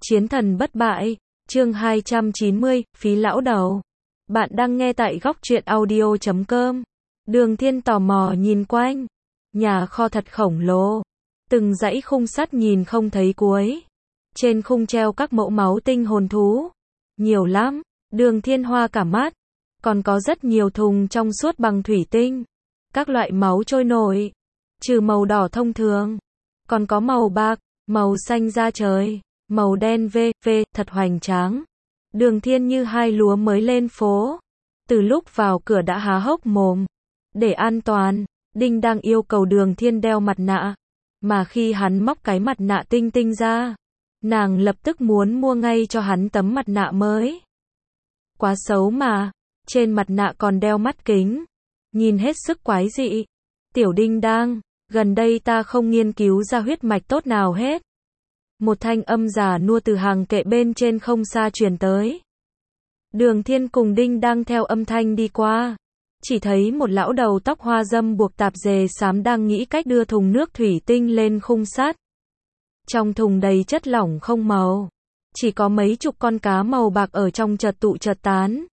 Chiến thần bất bại, chương 290, phí lão đầu. Bạn đang nghe tại góc truyện audio.com. Đường Thiên tò mò nhìn quanh. Nhà kho thật khổng lồ. Từng dãy khung sắt nhìn không thấy cuối. Trên khung treo các mẫu máu tinh hồn thú. Nhiều lắm. Đường Thiên hoa cả mắt. Còn có rất nhiều thùng trong suốt bằng thủy tinh. Các loại máu trôi nổi. Trừ màu đỏ thông thường. Còn có màu bạc, màu xanh da trời, màu đen thật hoành tráng. Đường Thiên như hai lúa mới lên phố. Từ lúc vào cửa đã há hốc mồm. Để an toàn, Đinh đang yêu cầu Đường Thiên đeo mặt nạ. Mà khi hắn móc cái mặt nạ tinh tinh ra, nàng lập tức muốn mua ngay cho hắn tấm mặt nạ mới. Quá xấu mà, trên mặt nạ còn đeo mắt kính. Nhìn hết sức quái dị. Tiểu Đinh đang, gần đây ta không nghiên cứu ra huyết mạch tốt nào hết. Một thanh âm già nua từ hàng kệ bên trên không xa truyền tới. Đường Thiên cùng Đinh đang theo âm thanh đi qua. Chỉ thấy một lão đầu tóc hoa dâm buộc tạp dề xám đang nghĩ cách đưa thùng nước thủy tinh lên khung sắt. Trong thùng đầy chất lỏng không màu. Chỉ có mấy chục con cá màu bạc ở trong chợt tụ chợt tán.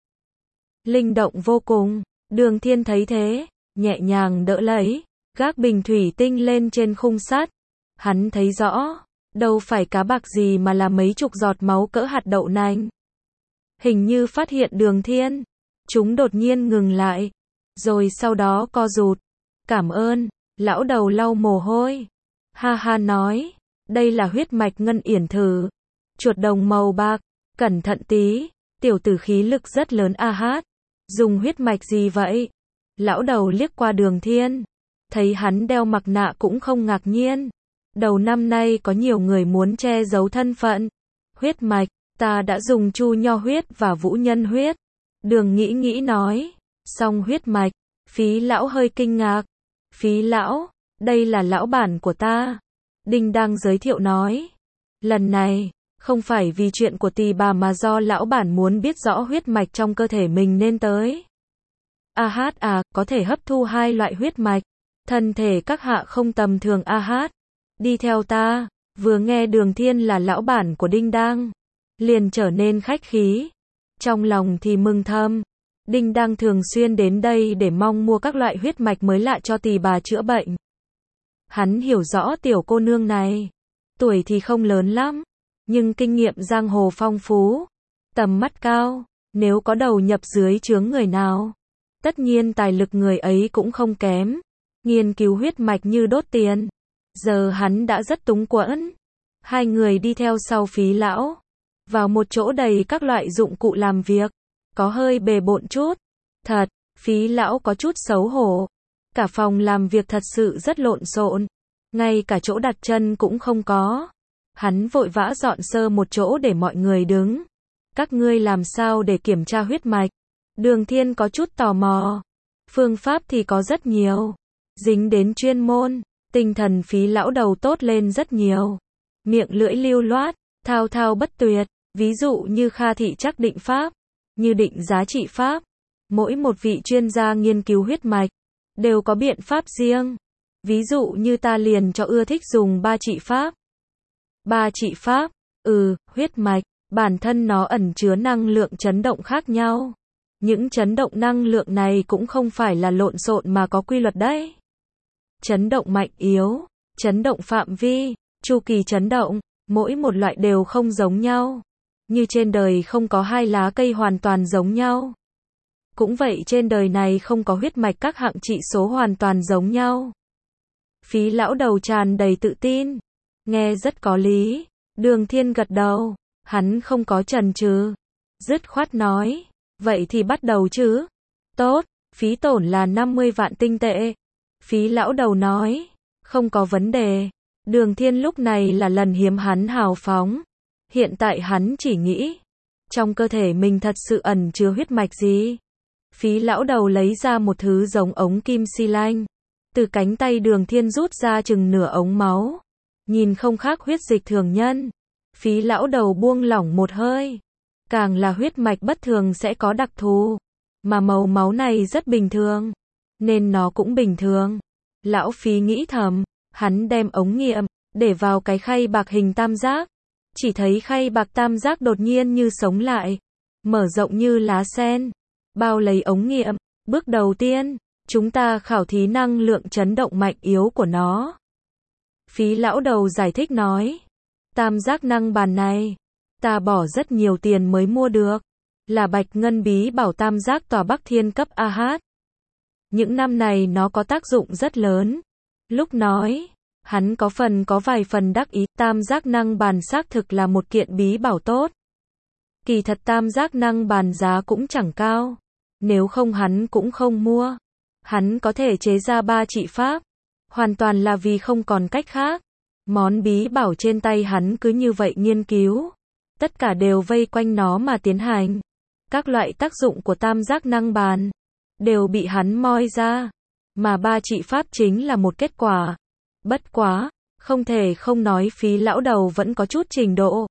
Linh động vô cùng. Đường Thiên thấy thế, nhẹ nhàng đỡ lấy, gác bình thủy tinh lên trên khung sắt. Hắn thấy rõ, đâu phải cá bạc gì mà là mấy chục giọt máu cỡ hạt đậu nành. Hình như phát hiện Đường Thiên, chúng đột nhiên ngừng lại, rồi sau đó co rụt. Cảm ơn, lão đầu lau mồ hôi. Ha ha nói, đây là huyết mạch ngân yển thử. Chuột đồng màu bạc, cẩn thận tí, tiểu tử khí lực rất lớn a hát. Dùng huyết mạch gì vậy? Lão đầu liếc qua Đường Thiên, thấy hắn đeo mặt nạ cũng không ngạc nhiên. Đầu năm nay có nhiều người muốn che giấu thân phận. Huyết mạch, ta đã dùng chu nho huyết và vũ nhân huyết. Đường nghĩ nói, xong huyết mạch, phí lão hơi kinh ngạc. Phí lão, đây là lão bản của ta. Đinh đang giới thiệu nói. Lần này, không phải vì chuyện của tỳ bà mà do lão bản muốn biết rõ huyết mạch trong cơ thể mình nên tới. A hát có thể hấp thu hai loại huyết mạch. Thân thể các hạ không tầm thường a hát. Đi theo ta. Vừa nghe Đường Thiên là lão bản của Đinh đang, liền trở nên khách khí. Trong lòng thì mừng thầm. Đinh đang thường xuyên đến đây để mong mua các loại huyết mạch mới lạ cho tỳ bà chữa bệnh. Hắn hiểu rõ tiểu cô nương này. Tuổi thì không lớn lắm, nhưng kinh nghiệm giang hồ phong phú, tầm mắt cao. Nếu có đầu nhập dưới trướng người nào, tất nhiên tài lực người ấy cũng không kém. Nghiên cứu huyết mạch như đốt tiền. Giờ hắn đã rất túng quẫn. Hai người đi theo sau phí lão, vào một chỗ đầy các loại dụng cụ làm việc, có hơi bề bộn chút. Thật, phí lão có chút xấu hổ. Cả phòng làm việc thật sự rất lộn xộn, ngay cả chỗ đặt chân cũng không có. Hắn vội vã dọn sơ một chỗ để mọi người đứng. Các ngươi làm sao để kiểm tra huyết mạch? Đường Thiên có chút tò mò. Phương pháp thì có rất nhiều. Dính đến chuyên môn, tinh thần phí lão đầu tốt lên rất nhiều. Miệng lưỡi lưu loát, thao thao bất tuyệt. Ví dụ như Kha thị chắc định pháp, như định giá trị pháp. Mỗi một vị chuyên gia nghiên cứu huyết mạch đều có biện pháp riêng. Ví dụ như ta liền cho ưa thích dùng ba trị pháp. Ba trị pháp, huyết mạch, bản thân nó ẩn chứa năng lượng chấn động khác nhau. Những chấn động năng lượng này cũng không phải là lộn xộn mà có quy luật đấy. Chấn động mạnh yếu, chấn động phạm vi, chu kỳ chấn động, mỗi một loại đều không giống nhau. Như trên đời không có hai lá cây hoàn toàn giống nhau. Cũng vậy trên đời này không có huyết mạch các hạng trị số hoàn toàn giống nhau. Phí lão đầu tràn đầy tự tin. Nghe rất có lý. Đường Thiên gật đầu. Hắn không có chần chừ, dứt khoát nói. Vậy thì bắt đầu chứ. Tốt, phí tổn là 50 vạn tinh tệ. Phí lão đầu nói. Không có vấn đề. Đường Thiên lúc này là lần hiếm hắn hào phóng. Hiện tại hắn chỉ nghĩ, trong cơ thể mình thật sự ẩn chứa huyết mạch gì. Phí lão đầu lấy ra một thứ giống ống kim xi lanh. Từ cánh tay Đường Thiên rút ra chừng nửa ống máu. Nhìn không khác huyết dịch thường nhân. Phí lão đầu buông lỏng một hơi. Càng là huyết mạch bất thường sẽ có đặc thù. Mà màu máu này rất bình thường, nên nó cũng bình thường. Lão Phí nghĩ thầm. Hắn đem ống nghiệm để vào cái khay bạc hình tam giác. chỉ thấy khay bạc tam giác đột nhiên như sống lại, mở rộng như lá sen, bao lấy ống nghiệm. Bước đầu tiên, chúng ta khảo thí năng lượng chấn động mạnh yếu của nó. Phí lão đầu giải thích nói, tam giác năng bàn này, ta bỏ rất nhiều tiền mới mua được, là bạch ngân bí bảo tam giác tòa Bắc Thiên cấp AH. Những năm này nó có tác dụng rất lớn. Lúc nói, hắn có vài phần đắc ý, tam giác năng bàn xác thực là một kiện bí bảo tốt. Kỳ thật tam giác năng bàn giá cũng chẳng cao, nếu không hắn cũng không mua. Hắn có thể chế ra 3 trị pháp, hoàn toàn là vì không còn cách khác. Món bí bảo trên tay hắn cứ như vậy nghiên cứu, tất cả đều vây quanh nó mà tiến hành. Các loại tác dụng của tam giác năng bàn đều bị hắn moi ra, mà 3 trị pháp chính là một kết quả. Bất quá, không thể không nói Phí lão đầu vẫn có chút trình độ.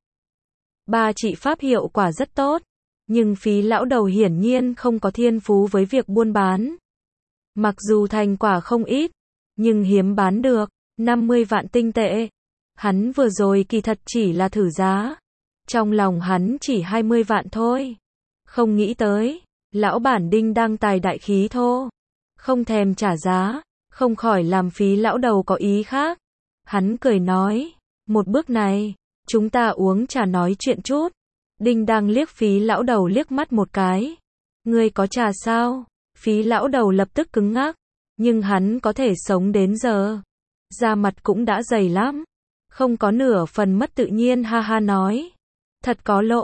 3 trị pháp hiệu quả rất tốt, nhưng Phí lão đầu hiển nhiên không có thiên phú với việc buôn bán. Mặc dù thành quả không ít, nhưng hiếm bán được 50 vạn tinh tệ. Hắn vừa rồi kỳ thật chỉ là thử giá, trong lòng hắn chỉ 20 vạn thôi. Không nghĩ tới, lão bản Đinh đang tài đại khí thô, không thèm trả giá, không khỏi làm Phí lão đầu có ý khác. Hắn cười nói, một bước này, chúng ta uống trà nói chuyện chút. Đinh đang liếc Phí lão đầu liếc mắt một cái. Ngươi có trà sao? Phí lão đầu lập tức cứng ngắc, nhưng hắn có thể sống đến giờ, da mặt cũng đã dày lắm, không có nửa phần mất tự nhiên, ha ha nói. Thật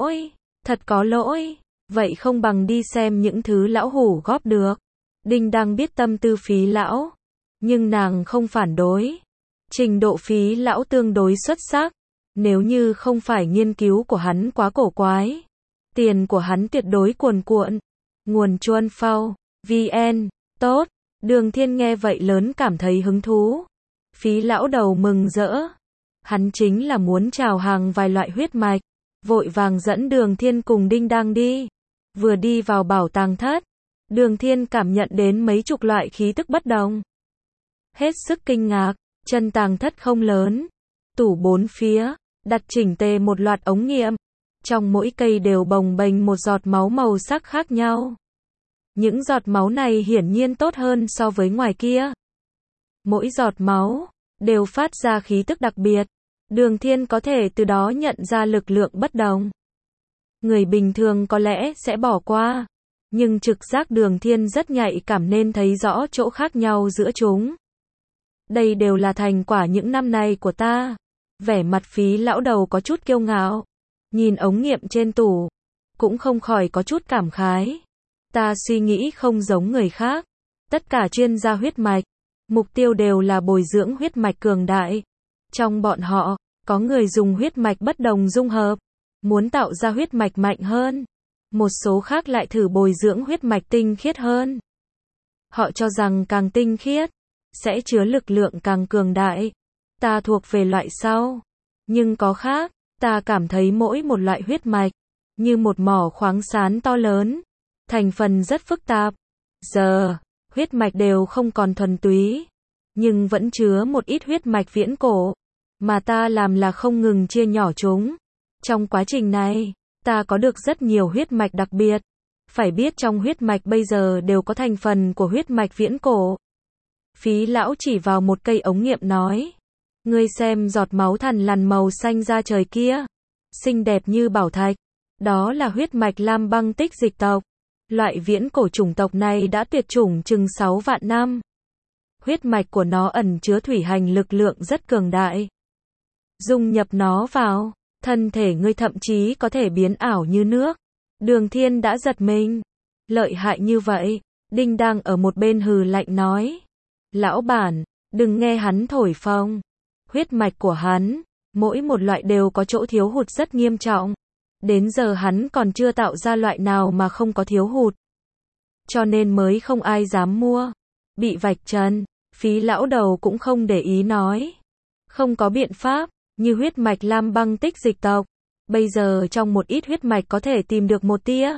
có lỗi, vậy không bằng đi xem những thứ lão hủ góp được. Đinh đang biết tâm tư Phí lão, nhưng nàng không phản đối. Trình độ Phí lão tương đối xuất sắc, nếu như không phải nghiên cứu của hắn quá cổ quái, tiền của hắn tuyệt đối cuồn cuộn. Nguồn Chuan Phao VN, tốt. Đường Thiên nghe vậy lớn cảm thấy hứng thú. Phí lão đầu mừng rỡ. Hắn chính là muốn chào hàng vài loại huyết mạch, vội vàng dẫn Đường Thiên cùng Đinh đang đi. Vừa đi vào bảo tàng thất, Đường Thiên cảm nhận đến mấy chục loại khí tức bất đồng. Hết sức kinh ngạc, chân tàng thất không lớn, tủ 4 phía, đặt chỉnh tề một loạt ống nghiệm, trong mỗi cây đều bồng bềnh một giọt máu màu sắc khác nhau. Những giọt máu này hiển nhiên tốt hơn so với ngoài kia. Mỗi giọt máu đều phát ra khí tức đặc biệt, Đường Thiên có thể từ đó nhận ra lực lượng bất đồng. Người bình thường có lẽ sẽ bỏ qua, nhưng trực giác Đường Thiên rất nhạy cảm nên thấy rõ chỗ khác nhau giữa chúng. Đây đều là thành quả những năm này của ta. Vẻ mặt Phí lão đầu có chút kiêu ngạo, nhìn ống nghiệm trên tủ, cũng không khỏi có chút cảm khái. Ta suy nghĩ không giống người khác, tất cả chuyên gia huyết mạch, mục tiêu đều là bồi dưỡng huyết mạch cường đại. Trong bọn họ, có người dùng huyết mạch bất đồng dung hợp, muốn tạo ra huyết mạch mạnh hơn. Một số khác lại thử bồi dưỡng huyết mạch tinh khiết hơn. Họ cho rằng càng tinh khiết, sẽ chứa lực lượng càng cường đại. Ta thuộc về loại sau. Nhưng có khác, ta cảm thấy mỗi một loại huyết mạch, như một mỏ khoáng sản to lớn, thành phần rất phức tạp. Giờ, huyết mạch đều không còn thuần túy, nhưng vẫn chứa một ít huyết mạch viễn cổ, mà ta làm là không ngừng chia nhỏ chúng. Trong quá trình này, ta có được rất nhiều huyết mạch đặc biệt. Phải biết trong huyết mạch bây giờ đều có thành phần của huyết mạch viễn cổ. Phí lão chỉ vào một cây ống nghiệm nói, ngươi xem giọt máu thằn lằn màu xanh da trời kia, xinh đẹp như bảo thạch, đó là huyết mạch Lam Băng Tích Dịch tộc. Loại viễn cổ chủng tộc này đã tuyệt chủng chừng 6 vạn năm. Huyết mạch của nó ẩn chứa thủy hành lực lượng rất cường đại. Dung nhập nó vào, thân thể ngươi thậm chí có thể biến ảo như nước. Đường Thiên đã giật mình. Lợi hại như vậy. Đinh đang ở một bên hừ lạnh nói. Lão bản, đừng nghe hắn thổi phồng. Huyết mạch của hắn, mỗi một loại đều có chỗ thiếu hụt rất nghiêm trọng. Đến giờ hắn còn chưa tạo ra loại nào mà không có thiếu hụt. Cho nên mới không ai dám mua. Bị vạch trần, Phí lão đầu cũng không để ý nói. Không có biện pháp, như huyết mạch Lam Băng Tích Dịch tộc. Bây giờ trong một ít huyết mạch có thể tìm được một tia.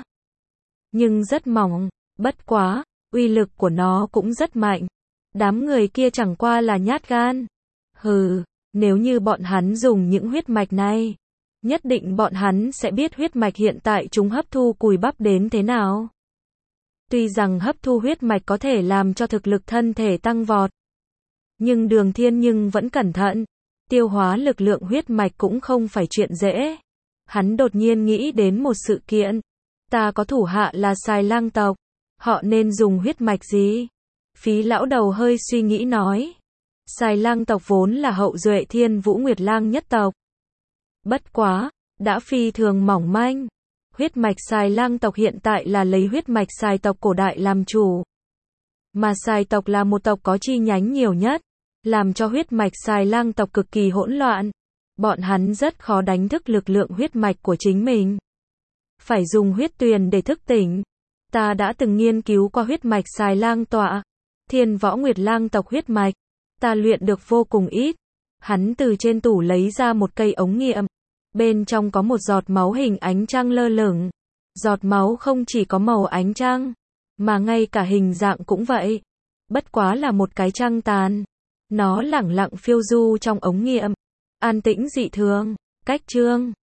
Nhưng rất mỏng, bất quá, uy lực của nó cũng rất mạnh. Đám người kia chẳng qua là nhát gan. Hừ, nếu như bọn hắn dùng những huyết mạch này, nhất định bọn hắn sẽ biết huyết mạch hiện tại chúng hấp thu cùi bắp đến thế nào. Tuy rằng hấp thu huyết mạch có thể làm cho thực lực thân thể tăng vọt, nhưng Đường Thiên vẫn cẩn thận. Tiêu hóa lực lượng huyết mạch cũng không phải chuyện dễ. Hắn đột nhiên nghĩ đến một sự kiện. Ta có thủ hạ là Xài Lang tộc. Họ nên dùng huyết mạch gì? Phí lão đầu hơi suy nghĩ nói. Xài Lang tộc vốn là hậu duệ Thiên Vũ Nguyệt Lang nhất tộc. Bất quá, đã phi thường mỏng manh. Huyết mạch Xài Lang tộc hiện tại là lấy huyết mạch Xài tộc cổ đại làm chủ. Mà Xài tộc là một tộc có chi nhánh nhiều nhất, làm cho huyết mạch Xài Lang tộc cực kỳ hỗn loạn. Bọn hắn rất khó đánh thức lực lượng huyết mạch của chính mình. Phải dùng huyết tuyền để thức tỉnh. Ta đã từng nghiên cứu qua huyết mạch Xài Lang tọa, Thiên Võ Nguyệt Lang tộc huyết mạch. Ta luyện được vô cùng ít. Hắn từ trên tủ lấy ra một cây ống nghiệm. Bên trong có một giọt máu hình ánh trăng lơ lửng. Giọt máu không chỉ có màu ánh trăng, mà ngay cả hình dạng cũng vậy. Bất quá là một cái trăng tàn. Nó lẳng lặng phiêu du trong ống nghiệm. An tĩnh dị thường. Cách chương